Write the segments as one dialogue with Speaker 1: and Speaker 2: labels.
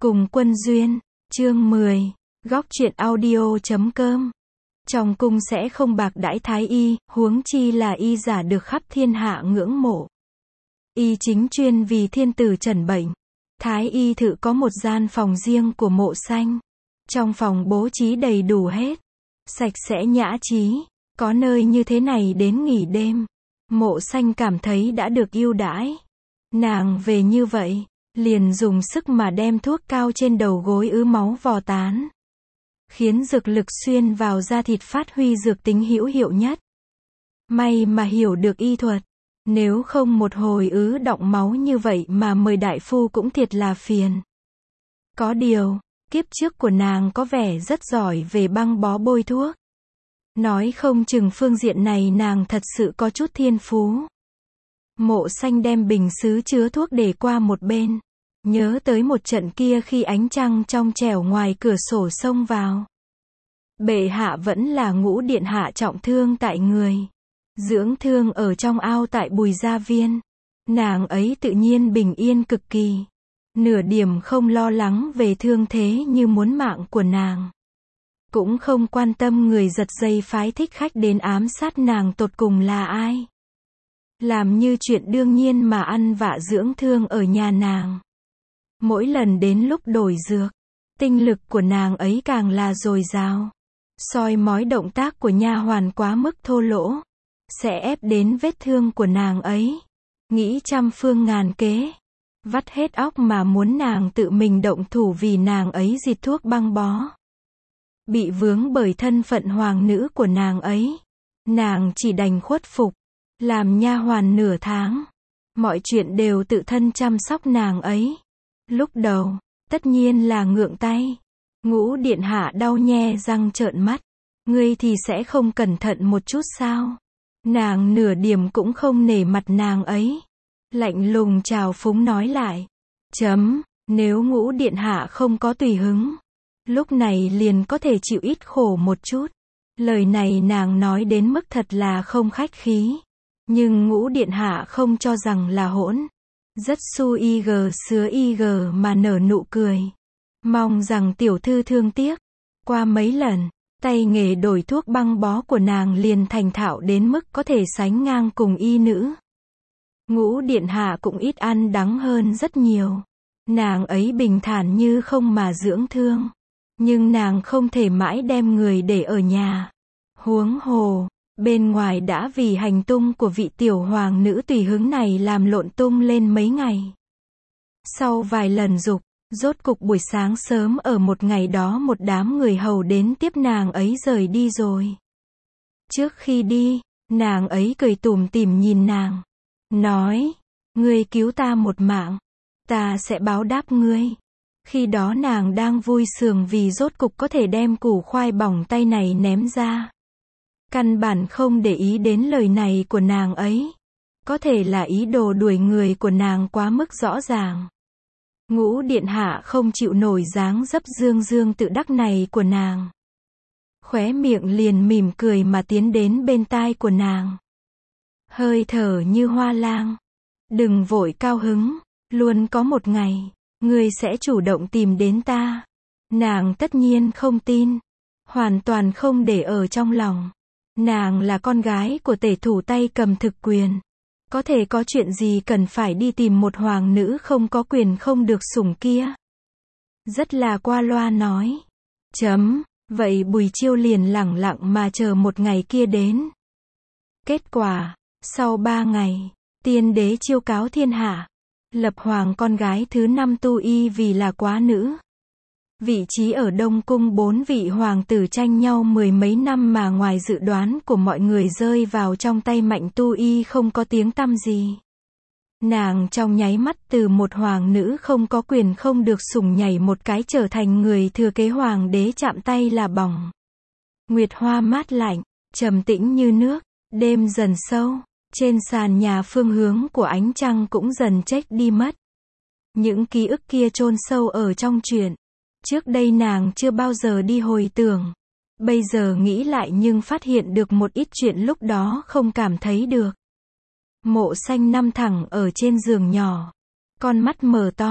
Speaker 1: Cùng Quân Duyên, chương 10, góc truyện audio.com. Trong cung sẽ không bạc đãi thái y, huống chi là y giả được khắp thiên hạ ngưỡng mộ. Y chính chuyên vì thiên tử chẩn bệnh. Thái y thự có một gian phòng riêng của Mộ Xanh. Trong phòng bố trí đầy đủ hết. Sạch sẽ nhã trí, có nơi như thế này đến nghỉ đêm. Mộ Xanh cảm thấy đã được ưu đãi. Nàng về như vậy, liền dùng sức mà đem thuốc cao trên đầu gối ứ máu vò tán. Khiến dược lực xuyên vào da thịt phát huy dược tính hữu hiệu nhất. May mà hiểu được y thuật. Nếu không một hồi ứ đọng máu như vậy mà mời đại phu cũng thiệt là phiền. Có điều, kiếp trước của nàng có vẻ rất giỏi về băng bó bôi thuốc. Nói không chừng phương diện này nàng thật sự có chút thiên phú. Mộ Xanh đem bình sứ chứa thuốc để qua một bên. Nhớ tới một trận kia khi ánh trăng trong trẻo ngoài cửa sổ xông vào. Bệ hạ vẫn là Ngũ điện hạ trọng thương tại người. Dưỡng thương ở trong ao tại Bùi Gia Viên. Nàng ấy tự nhiên bình yên cực kỳ. Nửa điểm không lo lắng về thương thế như muốn mạng của nàng. Cũng không quan tâm người giật dây phái thích khách đến ám sát nàng tột cùng là ai. Làm như chuyện đương nhiên mà ăn vạ dưỡng thương ở nhà nàng. Mỗi lần đến lúc đổi dược, tinh lực của nàng ấy càng là dồi dào. Soi mói động tác của nha hoàn quá mức thô lỗ, sẽ ép đến vết thương của nàng ấy. Nghĩ trăm phương ngàn kế, vắt hết óc mà muốn nàng tự mình động thủ vì nàng ấy diệt thuốc băng bó. Bị vướng bởi thân phận hoàng nữ của nàng ấy, nàng chỉ đành khuất phục, làm nha hoàn nửa tháng. Mọi chuyện đều tự thân chăm sóc nàng ấy. Lúc đầu, tất nhiên là ngượng tay. Ngũ điện hạ đau nhe răng trợn mắt. Ngươi thì sẽ không cẩn thận một chút sao? Nàng nửa điểm cũng không nể mặt nàng ấy. Lạnh lùng trào phúng nói lại. Nếu Ngũ điện hạ không có tùy hứng, lúc này liền có thể chịu ít khổ một chút. Lời này nàng nói đến mức thật là không khách khí. Nhưng Ngũ điện hạ không cho rằng là hỗn. Rất su ig sứa ig mà nở nụ cười. Mong rằng tiểu thư thương tiếc. Qua mấy lần, tay nghề đổi thuốc băng bó của nàng liền thành thạo đến mức có thể sánh ngang cùng y nữ. Ngũ điện hạ cũng ít ăn đắng hơn rất nhiều. Nàng ấy bình thản như không mà dưỡng thương. Nhưng nàng không thể mãi đem người để ở nhà. Huống hồ, bên ngoài đã vì hành tung của vị tiểu hoàng nữ tùy hứng này làm lộn tung lên mấy ngày. Sau vài lần giục, rốt cục buổi sáng sớm ở một ngày đó một đám người hầu đến tiếp nàng ấy rời đi rồi. Trước khi đi, nàng ấy cười tủm tỉm nhìn nàng. Nói, ngươi cứu ta một mạng, ta sẽ báo đáp ngươi. Khi đó nàng đang vui sướng vì rốt cục có thể đem củ khoai bỏng tay này ném ra. Căn bản không để ý đến lời này của nàng ấy. Có thể là ý đồ đuổi người của nàng quá mức rõ ràng. Ngũ điện hạ không chịu nổi dáng dấp dương dương tự đắc này của nàng. Khóe miệng liền mỉm cười mà tiến đến bên tai của nàng. Hơi thở như hoa lang. Đừng vội cao hứng, luôn có một ngày, ngươi sẽ chủ động tìm đến ta. Nàng tất nhiên không tin. Hoàn toàn không để ở trong lòng. Nàng là con gái của tể thủ tay cầm thực quyền. Có thể có chuyện gì cần phải đi tìm một hoàng nữ không có quyền không được sủng kia. Rất là qua loa nói. Vậy Bùi Chiêu liền lẳng lặng mà chờ một ngày kia đến. Kết quả, sau 3 ngày, tiên đế chiêu cáo thiên hạ. Lập hoàng con gái thứ 5 tu y vì là quá nữ. Vị trí ở Đông Cung 4 vị hoàng tử tranh nhau mười mấy năm mà ngoài dự đoán của mọi người rơi vào trong tay Mạnh Tu Y không có tiếng tăm gì. Nàng trong nháy mắt từ một hoàng nữ không có quyền không được sủng nhảy một cái trở thành người thừa kế hoàng đế chạm tay là bỏng. Nguyệt hoa mát lạnh, trầm tĩnh như nước, đêm dần sâu, trên sàn nhà phương hướng của ánh trăng cũng dần chếch đi mất. Những ký ức kia chôn sâu ở trong truyện. Trước đây nàng chưa bao giờ đi hồi tưởng. Bây giờ nghĩ lại nhưng phát hiện được một ít chuyện lúc đó không cảm thấy được. Mộ Xanh nằm thẳng ở trên giường nhỏ. Con mắt mở to,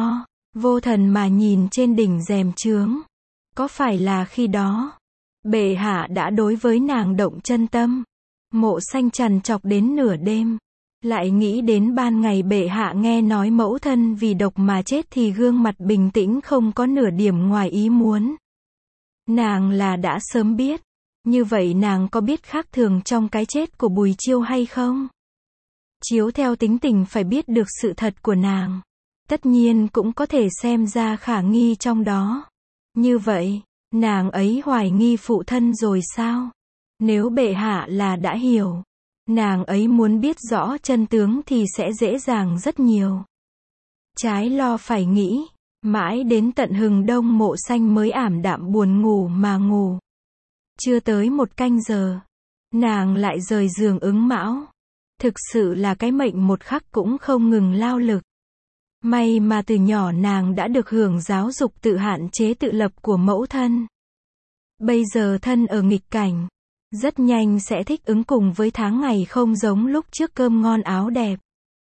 Speaker 1: vô thần mà nhìn trên đỉnh rèm chướng. Có phải là khi đó, bệ hạ đã đối với nàng động chân tâm? Mộ Xanh trằn trọc đến nửa đêm. Lại nghĩ đến ban ngày bệ hạ nghe nói mẫu thân vì độc mà chết thì gương mặt bình tĩnh không có nửa điểm ngoài ý muốn. Nàng là đã sớm biết. Như vậy nàng có biết khác thường trong cái chết của Bùi Chiêu hay không? Chiếu theo tính tình phải biết được sự thật của nàng. Tất nhiên cũng có thể xem ra khả nghi trong đó. Như vậy, nàng ấy hoài nghi phụ thân rồi sao? Nếu bệ hạ là đã hiểu, nàng ấy muốn biết rõ chân tướng thì sẽ dễ dàng rất nhiều. Trái lo phải nghĩ, mãi đến tận hừng đông Mộ Xanh mới ảm đạm buồn ngủ mà ngủ. Chưa tới 1 canh giờ, nàng lại rời giường ứng mão. Thực sự là cái mệnh một khắc cũng không ngừng lao lực. May mà từ nhỏ nàng đã được hưởng giáo dục tự hạn chế tự lập của mẫu thân. Bây giờ thân ở nghịch cảnh, rất nhanh sẽ thích ứng cùng với tháng ngày không giống lúc trước cơm ngon áo đẹp.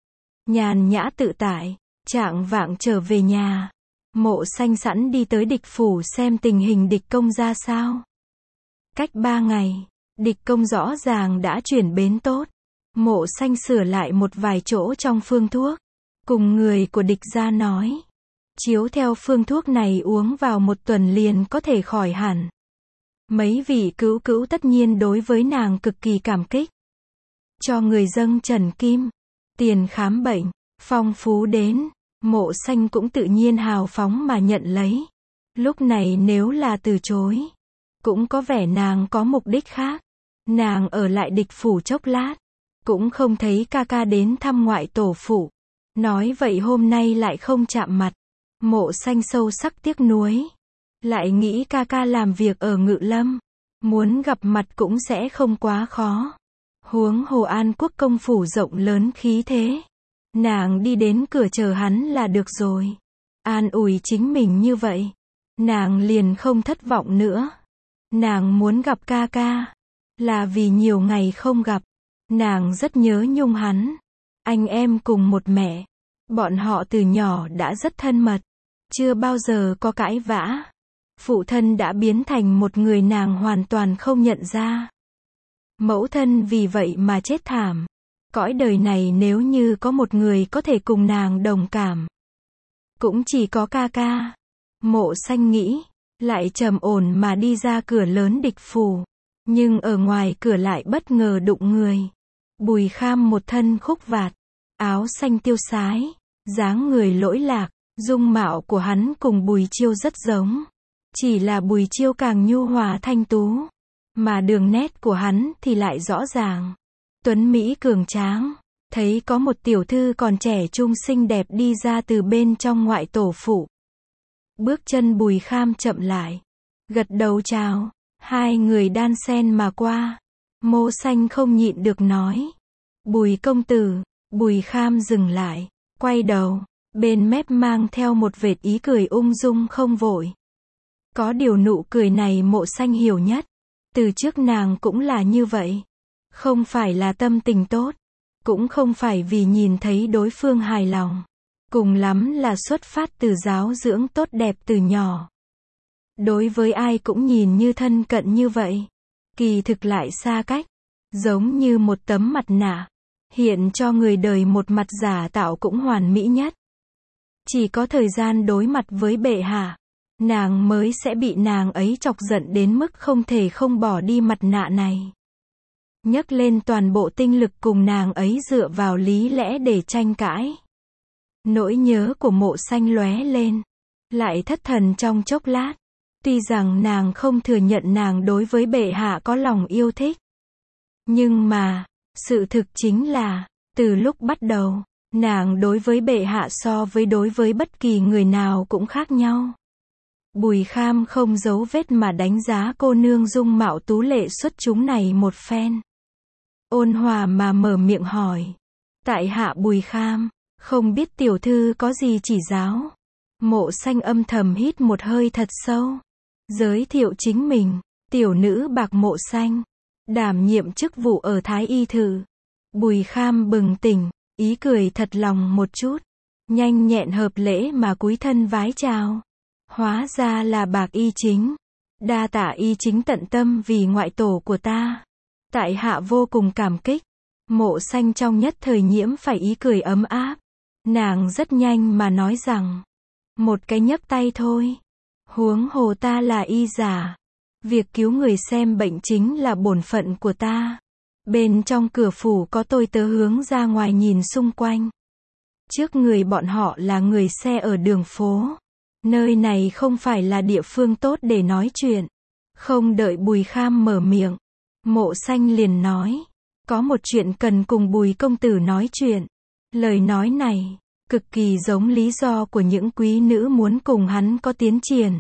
Speaker 1: Nhàn nhã tự tại, chạng vạng trở về nhà. Mộ Xanh sẵn đi tới địch phủ xem tình hình địch công ra sao. Cách 3 ngày, địch công rõ ràng đã chuyển bến tốt. Mộ Xanh sửa lại một vài chỗ trong phương thuốc. Cùng người của địch ra nói. Chiếu theo phương thuốc này uống vào 1 tuần liền có thể khỏi hẳn. Mấy vị cứu cứu tất nhiên đối với nàng cực kỳ cảm kích. Cho người dâng trần kim, tiền khám bệnh, phong phú đến. Mộ Xanh cũng tự nhiên hào phóng mà nhận lấy. Lúc này nếu là từ chối, cũng có vẻ nàng có mục đích khác. Nàng ở lại địch phủ chốc lát, cũng không thấy ca ca đến thăm ngoại tổ phụ. Nói vậy hôm nay lại không chạm mặt. Mộ Xanh sâu sắc tiếc nuối. Lại nghĩ ca ca làm việc ở Ngự Lâm, muốn gặp mặt cũng sẽ không quá khó. Huống hồ An Quốc công phủ rộng lớn khí thế. Nàng đi đến cửa chờ hắn là được rồi. An ủi chính mình như vậy, nàng liền không thất vọng nữa. Nàng muốn gặp ca ca, là vì nhiều ngày không gặp. Nàng rất nhớ nhung hắn. Anh em cùng một mẹ. Bọn họ từ nhỏ đã rất thân mật. Chưa bao giờ có cãi vã. Phụ thân đã biến thành một người nàng hoàn toàn không nhận ra. Mẫu thân vì vậy mà chết thảm. Cõi đời này nếu như có một người có thể cùng nàng đồng cảm, cũng chỉ có ca ca. Mộ Xanh nghĩ, lại trầm ổn mà đi ra cửa lớn địch phủ. Nhưng ở ngoài cửa lại bất ngờ đụng người. Bùi Kham một thân khúc vạt, áo xanh tiêu sái, dáng người lỗi lạc, dung mạo của hắn cùng Bùi Chiêu rất giống. Chỉ là Bùi Chiêu càng nhu hòa thanh tú, mà đường nét của hắn thì lại rõ ràng. Tuấn Mỹ cường tráng, thấy có một tiểu thư còn trẻ trung xinh đẹp đi ra từ bên trong ngoại tổ phụ. Bước chân Bùi Kham chậm lại, gật đầu chào, hai người đan sen mà qua. Mộ Xanh không nhịn được nói, Bùi công tử. Bùi Kham dừng lại, quay đầu, bên mép mang theo một vệt ý cười ung dung không vội. Có điều nụ cười này Mộ Xanh hiểu nhất. Từ trước nàng cũng là như vậy. Không phải là tâm tình tốt, cũng không phải vì nhìn thấy đối phương hài lòng. Cùng lắm là xuất phát từ giáo dưỡng tốt đẹp từ nhỏ. Đối với ai cũng nhìn như thân cận như vậy, kỳ thực lại xa cách. Giống như một tấm mặt nạ, hiện cho người đời một mặt giả tạo cũng hoàn mỹ nhất. Chỉ có thời gian đối mặt với bệ hạ, nàng mới sẽ bị nàng ấy chọc giận đến mức không thể không bỏ đi mặt nạ này. Nhấc lên toàn bộ tinh lực cùng nàng ấy dựa vào lý lẽ để tranh cãi. Nỗi nhớ của Mộ Xanh lóe lên, lại thất thần trong chốc lát. Tuy rằng nàng không thừa nhận nàng đối với bệ hạ có lòng yêu thích. Nhưng mà, sự thực chính là, từ lúc bắt đầu, nàng đối với bệ hạ so với đối với bất kỳ người nào cũng khác nhau. Bùi Kham không giấu vết mà đánh giá cô nương dung mạo tú lệ xuất chúng này một phen. Ôn hòa mà mở miệng hỏi. Tại hạ Bùi Kham, không biết tiểu thư có gì chỉ giáo. Mộ Xanh âm thầm hít một hơi thật sâu. Giới thiệu chính mình, tiểu nữ bạc Mộ Xanh, đảm nhiệm chức vụ ở Thái Y Thự. Bùi Kham bừng tỉnh, ý cười thật lòng một chút. nhanh nhẹn hợp lễ mà cúi thân vái chào. Hóa ra là Bạc Y Chính. Đa tạ Y Chính tận tâm vì ngoại tổ của ta. Tại hạ vô cùng cảm kích. Mộ Xanh trong nhất thời nhiễm phải ý cười ấm áp. Nàng rất nhanh mà nói rằng, một cái nhấc tay thôi. Huống hồ ta là y giả. Việc cứu người xem bệnh chính là bổn phận của ta. Bên trong cửa phủ có tôi tớ hướng ra ngoài nhìn xung quanh. Trước người bọn họ là người xe ở đường phố. Nơi này không phải là địa phương tốt để nói chuyện. Không đợi Bùi Kham mở miệng, Mộ Xanh liền nói, có một chuyện cần cùng Bùi công tử nói chuyện. Lời nói này cực kỳ giống lý do của những quý nữ muốn cùng hắn có tiến triển.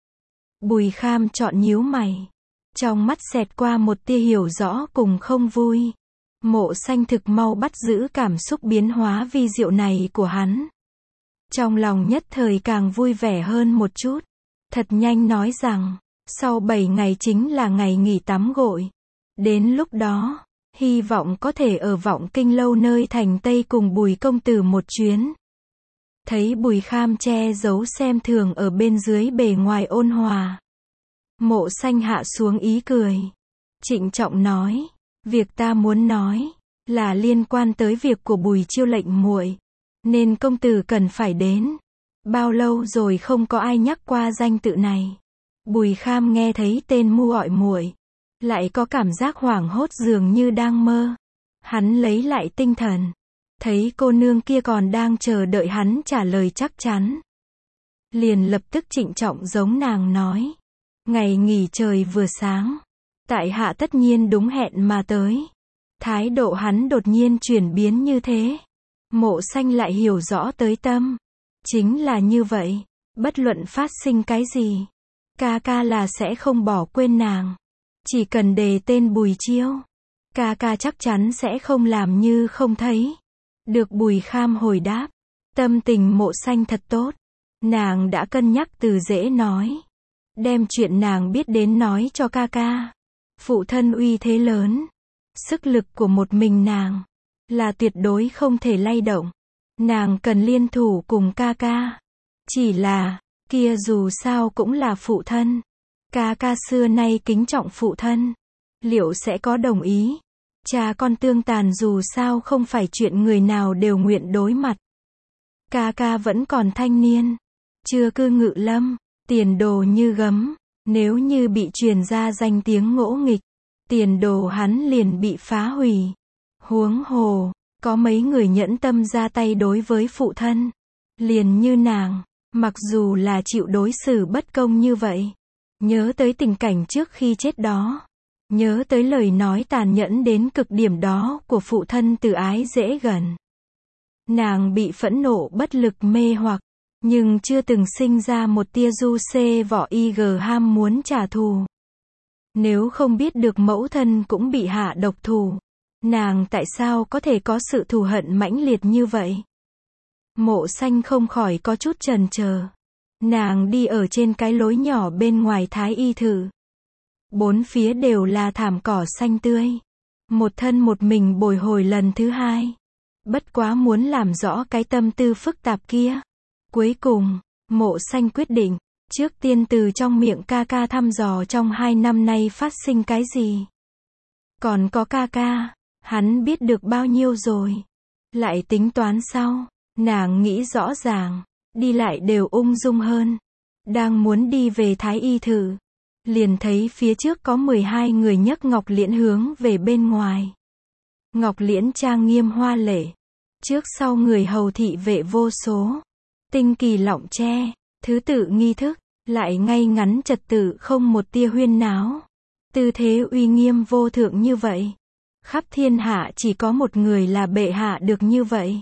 Speaker 1: Bùi Kham chọn nhíu mày, trong mắt xẹt qua một tia hiểu rõ cùng không vui. Mộ Xanh thực mau bắt giữ cảm xúc biến hóa vi diệu này của hắn. Trong lòng nhất thời càng vui vẻ hơn một chút. Thật nhanh nói rằng, sau 7 ngày chính là ngày nghỉ tắm gội. Đến lúc đó, hy vọng có thể ở Vọng Kinh lâu nơi thành Tây cùng Bùi công tử một chuyến. Thấy Bùi Kham che giấu xem thường ở bên dưới bề ngoài ôn hòa. Mộ Xanh hạ xuống ý cười. Trịnh trọng nói, việc ta muốn nói là liên quan tới việc của Bùi Chiêu lệnh muội, nên công tử cần phải đến. Bao lâu rồi không có ai nhắc qua danh tự này. Bùi Kham nghe thấy tên mu gọi muội, lại có cảm giác hoảng hốt dường như đang mơ. Hắn lấy lại tinh thần, thấy cô nương kia còn đang chờ đợi hắn trả lời chắc chắn. Liền lập tức trịnh trọng giống nàng nói, ngày nghỉ trời vừa sáng, tại hạ tất nhiên đúng hẹn mà tới. Thái độ hắn đột nhiên chuyển biến như thế. Mộ Xanh lại hiểu rõ tới tâm. Chính là như vậy, bất luận phát sinh cái gì, ca ca là sẽ không bỏ quên nàng. Chỉ cần đề tên Bùi Chiêu, ca ca chắc chắn sẽ không làm như không thấy. Được Bùi Kham hồi đáp, tâm tình Mộ Xanh thật tốt. Nàng đã cân nhắc từ dễ nói, đem chuyện nàng biết đến nói cho ca ca. Phụ thân uy thế lớn, sức lực của một mình nàng là tuyệt đối không thể lay động. Nàng cần liên thủ cùng ca ca. Chỉ là, kia dù sao cũng là phụ thân. Ca ca xưa nay kính trọng phụ thân. Liệu sẽ có đồng ý? Cha con tương tàn dù sao không phải chuyện người nào đều nguyện đối mặt. Ca ca vẫn còn thanh niên, chưa cư ngự lâm, tiền đồ như gấm. Nếu như bị truyền ra danh tiếng ngỗ nghịch, tiền đồ hắn liền bị phá hủy. Huống hồ, có mấy người nhẫn tâm ra tay đối với phụ thân. Liền như nàng, mặc dù là chịu đối xử bất công như vậy. Nhớ tới tình cảnh trước khi chết đó. Nhớ tới lời nói tàn nhẫn đến cực điểm đó của phụ thân từ ái dễ gần. Nàng bị phẫn nộ bất lực mê hoặc, nhưng chưa từng sinh ra một tia du xê vỏ ig ham muốn trả thù. Nếu không biết được mẫu thân cũng bị hạ độc thủ, nàng tại sao có thể có sự thù hận mãnh liệt như vậy? Mộ Xanh không khỏi có chút chần chờ. Nàng đi ở trên cái lối nhỏ bên ngoài Thái Y Thự. Bốn phía đều là thảm cỏ xanh tươi. Một thân một mình bồi hồi lần thứ hai. Bất quá muốn làm rõ cái tâm tư phức tạp kia. Cuối cùng, Mộ Xanh quyết định, trước tiên từ trong miệng ca ca thăm dò trong 2 năm nay phát sinh cái gì. Còn có ca ca, hắn biết được bao nhiêu rồi. Lại tính toán sau, nàng nghĩ rõ ràng, đi lại đều ung dung hơn. Đang muốn đi về Thái Y Thự, liền thấy phía trước có 12 người nhấc ngọc liễn hướng về bên ngoài. Ngọc liễn trang nghiêm hoa lệ, trước sau người hầu thị vệ vô số. Tinh kỳ lọng tre, thứ tự nghi thức, lại ngay ngắn trật tự không một tia huyên náo. Tư thế uy nghiêm vô thượng như vậy. Khắp thiên hạ chỉ có một người là bệ hạ được như vậy.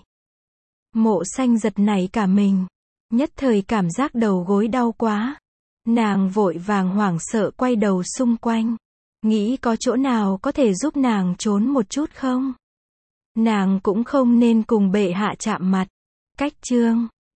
Speaker 1: Mộ Xanh giật nảy cả mình. Nhất thời cảm giác đầu gối đau quá. Nàng vội vàng hoảng sợ quay đầu xung quanh. Nghĩ có chỗ nào có thể giúp nàng trốn một chút không? Nàng cũng không nên cùng bệ hạ chạm mặt. Cách chương